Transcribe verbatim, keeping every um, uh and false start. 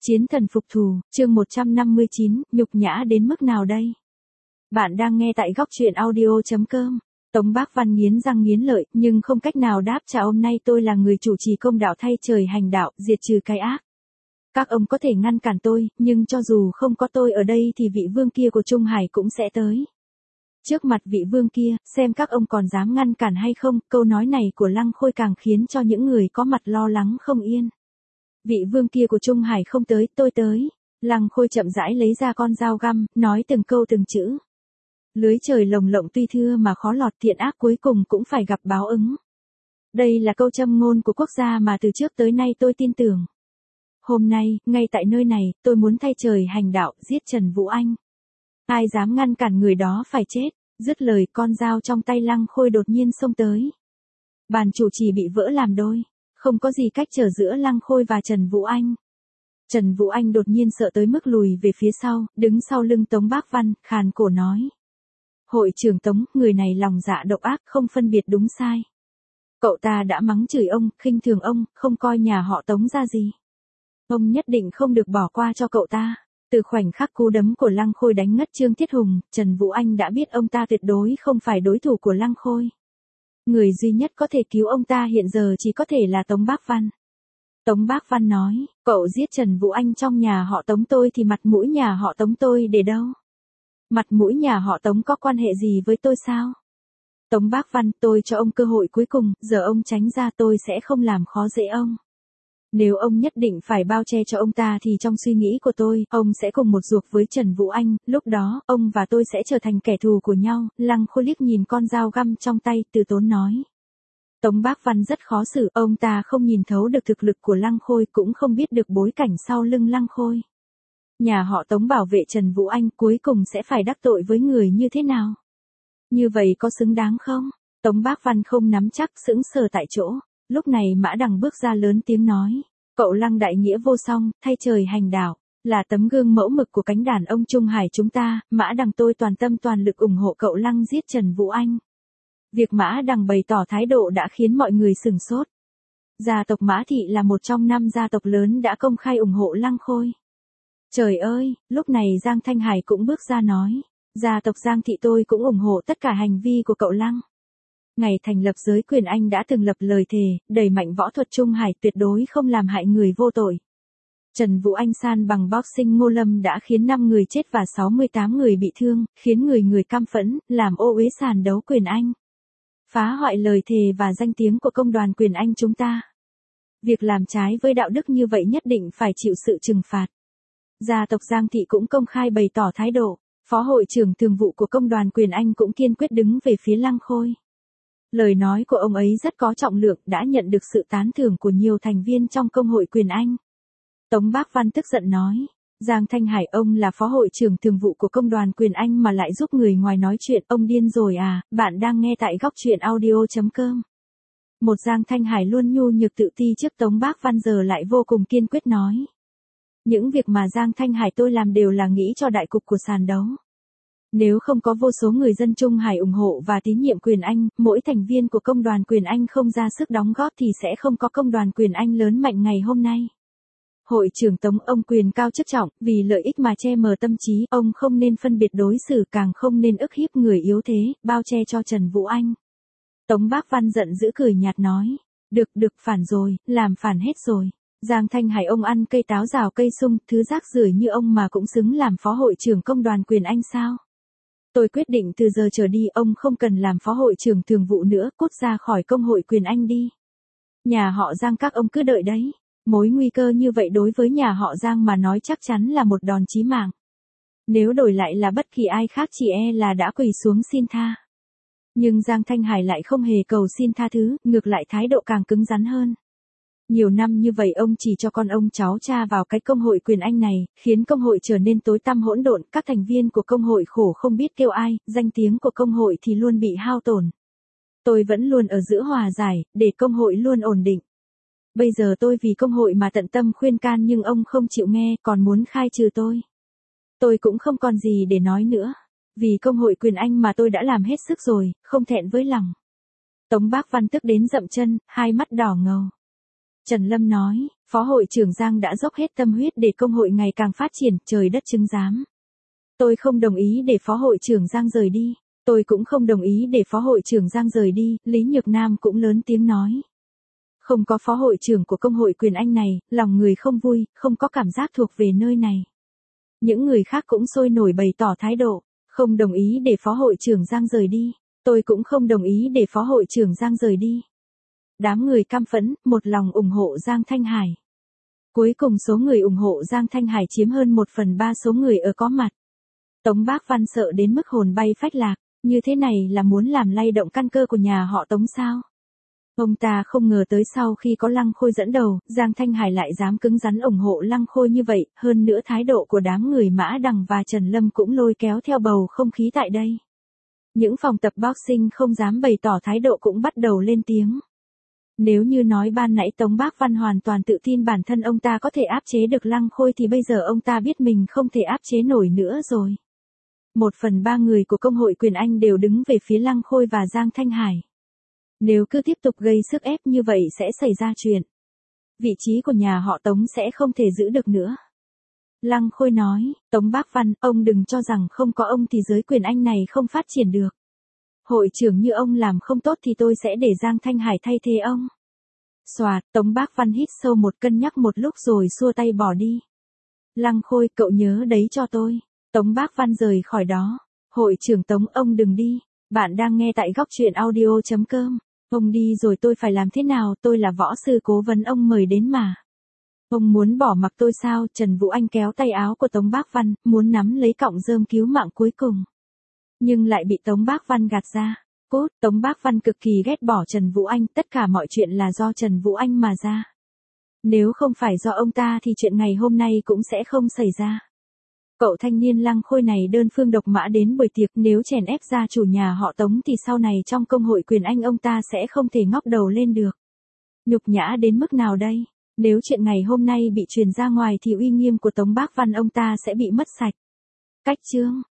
Chiến thần phục thù, chương một trăm năm mươi chín, nhục nhã đến mức nào đây? Bạn đang nghe tại góc truyện audio chấm com. Tống Bác Văn nghiến răng nghiến lợi, nhưng không cách nào đáp trả. Hôm nay tôi là người chủ trì công đạo thay trời hành đạo, diệt trừ cái ác. Các ông có thể ngăn cản tôi, nhưng cho dù không có tôi ở đây thì vị vương kia của Trung Hải cũng sẽ tới. Trước mặt vị vương kia, xem các ông còn dám ngăn cản hay không. Câu nói này của Lăng Khôi càng khiến cho những người có mặt lo lắng không yên. Vị vương kia của Trung Hải không tới, tôi tới. Lăng Khôi chậm rãi lấy ra con dao găm, nói từng câu từng chữ. Lưới trời lồng lộng tuy thưa mà khó lọt, thiện ác cuối cùng cũng phải gặp báo ứng. Đây là câu châm ngôn của quốc gia mà từ trước tới nay tôi tin tưởng. Hôm nay, ngay tại nơi này, tôi muốn thay trời hành đạo, giết Trần Vũ Anh. Ai dám ngăn cản người đó phải chết. Dứt lời, con dao trong tay Lăng Khôi đột nhiên xông tới. Bàn chủ trì bị vỡ làm đôi. Không có gì cách trở giữa Lăng Khôi và Trần Vũ Anh. Trần Vũ Anh đột nhiên sợ tới mức lùi về phía sau, đứng sau lưng Tống Bác Văn, khàn cổ nói. Hội trưởng Tống, người này lòng dạ độc ác, không phân biệt đúng sai. Cậu ta đã mắng chửi ông, khinh thường ông, không coi nhà họ Tống ra gì. Ông nhất định không được bỏ qua cho cậu ta. Từ khoảnh khắc cú đấm của Lăng Khôi đánh ngất Trương Thiết Hùng, Trần Vũ Anh đã biết ông ta tuyệt đối không phải đối thủ của Lăng Khôi. Người duy nhất có thể cứu ông ta hiện giờ chỉ có thể là Tống Bác Văn. Tống Bác Văn nói, cậu giết Trần Vũ Anh trong nhà họ Tống tôi thì mặt mũi nhà họ Tống tôi để đâu? Mặt mũi nhà họ Tống có quan hệ gì với tôi sao? Tống Bác Văn, tôi cho ông cơ hội cuối cùng, giờ ông tránh ra tôi sẽ không làm khó dễ ông. Nếu ông nhất định phải bao che cho ông ta thì trong suy nghĩ của tôi, ông sẽ cùng một ruột với Trần Vũ Anh, lúc đó, ông và tôi sẽ trở thành kẻ thù của nhau. Lăng Khôi liếc nhìn con dao găm trong tay, từ tốn nói. Tống Bác Văn rất khó xử, ông ta không nhìn thấu được thực lực của Lăng Khôi, cũng không biết được bối cảnh sau lưng Lăng Khôi. Nhà họ Tống bảo vệ Trần Vũ Anh cuối cùng sẽ phải đắc tội với người như thế nào? Như vậy có xứng đáng không? Tống Bác Văn không nắm chắc, sững sờ tại chỗ. Lúc này Mã Đằng bước ra lớn tiếng nói. Cậu Lăng đại nghĩa vô song, thay trời hành đạo, là tấm gương mẫu mực của cánh đàn ông Trung Hải chúng ta. Mã Đằng tôi toàn tâm toàn lực ủng hộ cậu Lăng giết Trần Vũ Anh. Việc Mã Đằng bày tỏ thái độ đã khiến mọi người sửng sốt. Gia tộc Mã Thị là một trong năm gia tộc lớn đã công khai ủng hộ Lăng Khôi. Trời ơi, lúc này Giang Thanh Hải cũng bước ra nói. Gia tộc Giang Thị tôi cũng ủng hộ tất cả hành vi của cậu Lăng. Ngày thành lập giới quyền Anh đã từng lập lời thề, đẩy mạnh võ thuật Trung Hải tuyệt đối không làm hại người vô tội. Trần Vũ Anh san bằng boxing Ngô Lâm đã khiến năm người chết và sáu mươi tám người bị thương, khiến người người căm phẫn, làm ô uế sàn đấu quyền Anh. Phá hoại lời thề và danh tiếng của công đoàn quyền Anh chúng ta. Việc làm trái với đạo đức như vậy nhất định phải chịu sự trừng phạt. Gia tộc Giang Thị cũng công khai bày tỏ thái độ, Phó hội trưởng thường vụ của công đoàn quyền Anh cũng kiên quyết đứng về phía Lăng Khôi. Lời nói của ông ấy rất có trọng lượng, đã nhận được sự tán thưởng của nhiều thành viên trong công hội quyền Anh. Tống Bác Văn tức giận nói, Giang Thanh Hải ông là phó hội trưởng thường vụ của công đoàn quyền Anh mà lại giúp người ngoài nói chuyện, ông điên rồi à? Bạn đang nghe tại góc truyện audio chấm com. Một Giang Thanh Hải luôn nhu nhược tự ti trước Tống Bác Văn giờ lại vô cùng kiên quyết nói. Những việc mà Giang Thanh Hải tôi làm đều là nghĩ cho đại cục của sàn đấu. Nếu không có vô số người dân Trung Hải ủng hộ và tín nhiệm quyền Anh, mỗi thành viên của công đoàn quyền Anh không ra sức đóng góp thì sẽ không có công đoàn quyền Anh lớn mạnh ngày hôm nay. Hội trưởng Tống ông quyền cao chức trọng, vì lợi ích mà che mờ tâm trí, ông không nên phân biệt đối xử, càng không nên ức hiếp người yếu thế, bao che cho Trần Vũ Anh. Tống Bác Văn giận dữ cười nhạt nói, được được phản rồi, làm phản hết rồi. Giang Thanh Hải ông ăn cây táo rào cây sung, thứ rác rưởi như ông mà cũng xứng làm phó hội trưởng công đoàn quyền Anh sao? Tôi quyết định từ giờ trở đi ông không cần làm phó hội trưởng thường vụ nữa, cút ra khỏi công hội quyền Anh đi. Nhà họ Giang các ông cứ đợi đấy. Mối nguy cơ như vậy đối với nhà họ Giang mà nói chắc chắn là một đòn chí mạng. Nếu đổi lại là bất kỳ ai khác chỉ e là đã quỳ xuống xin tha. Nhưng Giang Thanh Hải lại không hề cầu xin tha thứ, ngược lại thái độ càng cứng rắn hơn. Nhiều năm như vậy ông chỉ cho con ông cháu cha vào cái công hội quyền Anh này, khiến công hội trở nên tối tăm hỗn độn, các thành viên của công hội khổ không biết kêu ai, danh tiếng của công hội thì luôn bị hao tổn. Tôi vẫn luôn ở giữa hòa giải, để công hội luôn ổn định. Bây giờ tôi vì công hội mà tận tâm khuyên can nhưng ông không chịu nghe, còn muốn khai trừ tôi. Tôi cũng không còn gì để nói nữa. Vì công hội quyền Anh mà tôi đã làm hết sức rồi, không thẹn với lòng. Tống Bác Văn tức đến dậm chân, hai mắt đỏ ngầu. Trần Lâm nói, Phó hội trưởng Giang đã dốc hết tâm huyết để công hội ngày càng phát triển, trời đất chứng giám. Tôi không đồng ý để Phó hội trưởng Giang rời đi. Tôi cũng không đồng ý để Phó hội trưởng Giang rời đi, Lý Nhược Nam cũng lớn tiếng nói. Không có Phó hội trưởng của công hội Quyền Anh này, lòng người không vui, không có cảm giác thuộc về nơi này. Những người khác cũng sôi nổi bày tỏ thái độ, không đồng ý để Phó hội trưởng Giang rời đi. Tôi cũng không đồng ý để Phó hội trưởng Giang rời đi. Đám người cam phẫn, một lòng ủng hộ Giang Thanh Hải. Cuối cùng số người ủng hộ Giang Thanh Hải chiếm hơn một phần ba số người ở có mặt. Tống Bác Văn sợ đến mức hồn bay phách lạc, như thế này là muốn làm lay động căn cơ của nhà họ Tống sao? Ông ta không ngờ tới sau khi có Lăng Khôi dẫn đầu, Giang Thanh Hải lại dám cứng rắn ủng hộ Lăng Khôi như vậy, hơn nữa thái độ của đám người Mã Đằng và Trần Lâm cũng lôi kéo theo bầu không khí tại đây. Những phòng tập boxing không dám bày tỏ thái độ cũng bắt đầu lên tiếng. Nếu như nói ban nãy Tống Bác Văn hoàn toàn tự tin bản thân ông ta có thể áp chế được Lăng Khôi thì bây giờ ông ta biết mình không thể áp chế nổi nữa rồi. Một phần ba người của công hội Quyền Anh đều đứng về phía Lăng Khôi và Giang Thanh Hải. Nếu cứ tiếp tục gây sức ép như vậy sẽ xảy ra chuyện. Vị trí của nhà họ Tống sẽ không thể giữ được nữa. Lăng Khôi nói, Tống Bác Văn, ông đừng cho rằng không có ông thì giới Quyền Anh này không phát triển được. Hội trưởng như ông làm không tốt thì tôi sẽ để Giang Thanh Hải thay thế ông. Soạt, Tống Bác Văn hít sâu một cân nhắc một lúc rồi xua tay bỏ đi. Lăng Khôi, cậu nhớ đấy cho tôi. Tống Bác Văn rời khỏi đó. Hội trưởng Tống, ông đừng đi. Bạn đang nghe tại góc truyện audio chấm com. Ông đi rồi tôi phải làm thế nào, tôi là võ sư cố vấn ông mời đến mà. Ông muốn bỏ mặc tôi sao? Trần Vũ Anh kéo tay áo của Tống Bác Văn, muốn nắm lấy cọng rơm cứu mạng cuối cùng. Nhưng lại bị Tống Bác Văn gạt ra. Cốt, Tống Bác Văn cực kỳ ghét bỏ Trần Vũ Anh, tất cả mọi chuyện là do Trần Vũ Anh mà ra. Nếu không phải do ông ta thì chuyện ngày hôm nay cũng sẽ không xảy ra. Cậu thanh niên Lăng Khôi này đơn phương độc mã đến buổi tiệc, nếu chèn ép gia chủ nhà họ Tống thì sau này trong công hội Quyền Anh ông ta sẽ không thể ngóc đầu lên được. Nhục nhã đến mức nào đây? Nếu chuyện ngày hôm nay bị truyền ra ngoài thì uy nghiêm của Tống Bác Văn ông ta sẽ bị mất sạch. Cách chương